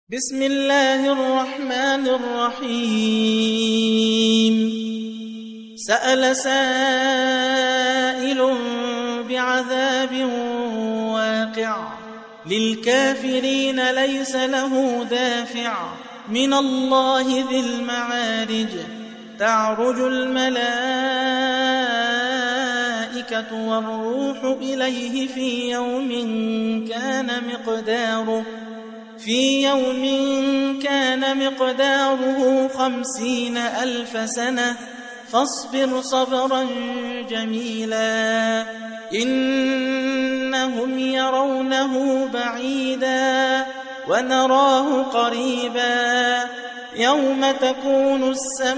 بسم الله الرحمن الرحيم سأل سائل بعذاب واقع للكافرين ليس له دافع من الله ذي المعارج تعرج الملائكة والروح إليه في يوم كان مقداره 50,000 سنة فاصبر صبرا جميلا إنهم يرونه بعيدا ونراه قريبا يوم تكون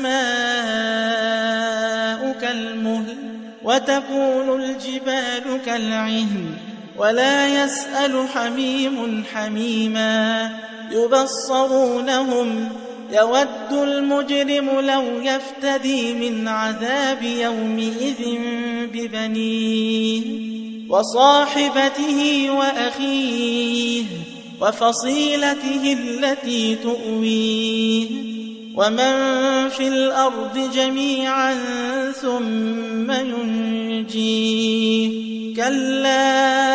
السماء كالمهل وتكون الجبال كالعهن ولا يسأل حميم حميما يبصرونهم يود المجرم لو يفتدي من عذاب يومئذ ببنيه وصاحبته وأخيه وفصيلته التي تؤويه ومن في الأرض جميعا ثم ينجيه كلا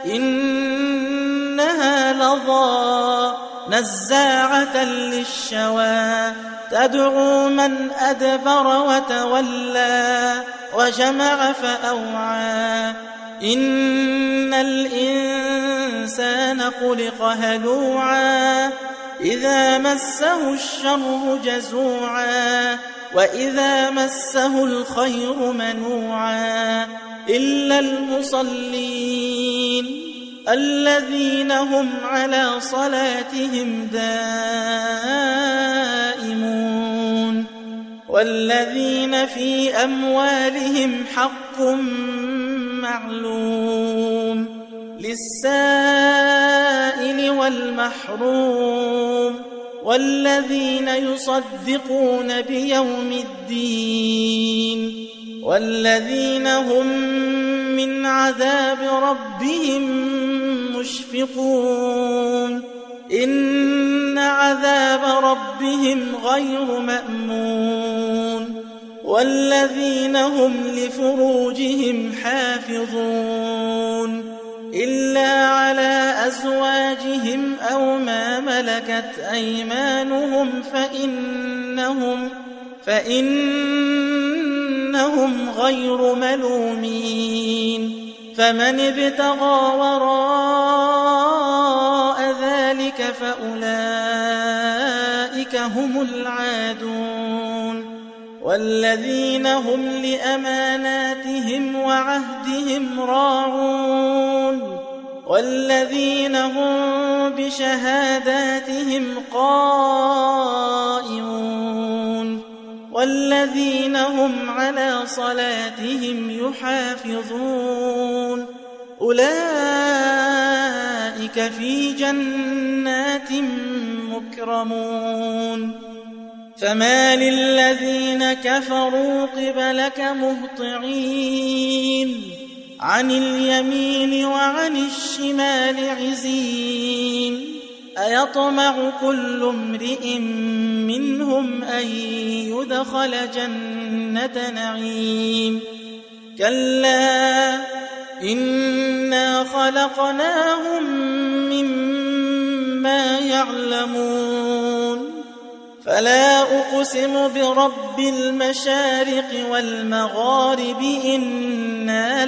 إنها لظى نزاعة للشوى تدعو من أدبر وتولى وجمع فأوعى إن الإنسان خلق هلوعا إذا مسه الشر جزوعا وإذا مسه الخير منوعا إلا المصلين الذين هم على صلاتهم دائمون والذين في أموالهم حق معلوم للسائل والمحروم والذين يصدقون بيوم الدين والذين هم من عذاب ربهم مشفقون إن عذاب ربهم غير مأمون والذين هم لفروجهم حافظون إلا على أزواجهم أو ما ملكت أيمانهم فإنهم غير ملومين فمن ابتغى وراء ذلك فأولئك هم العادون والذين هم لأماناتهم وعهدهم راعون والذين هم بشهاداتهم قائمون والذين هم على صلاتهم يحافظون أولئك في جنات مكرمون فما للذين كفروا قبلك مهطعين عن اليمين وعن الشمال عزين أيطمع كل امرئ منهم أن يدخل جنة نعيم كلا إنا خلقناهم مما يعلمون فلا أقسم برب المشارق والمغارب إنا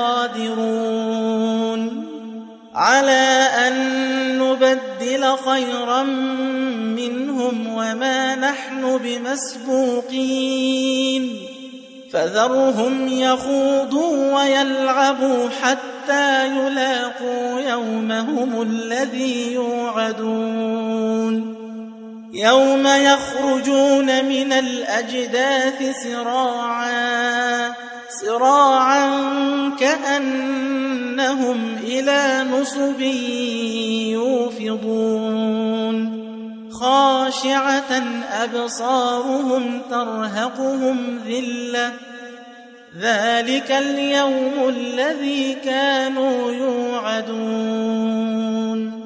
لقادرون على أن نبدل خيرا منهم وما نحن بمسبوقين فذرهم يخوضوا ويلعبوا حتى يلاقوا يومهم الذي يوعدون يوم يخرجون من الأجداث سراعا كأنهم إلى نصب يوفضون خاشعة أبصارهم ترهقهم ذلة ذلك اليوم الذي كانوا يوعدون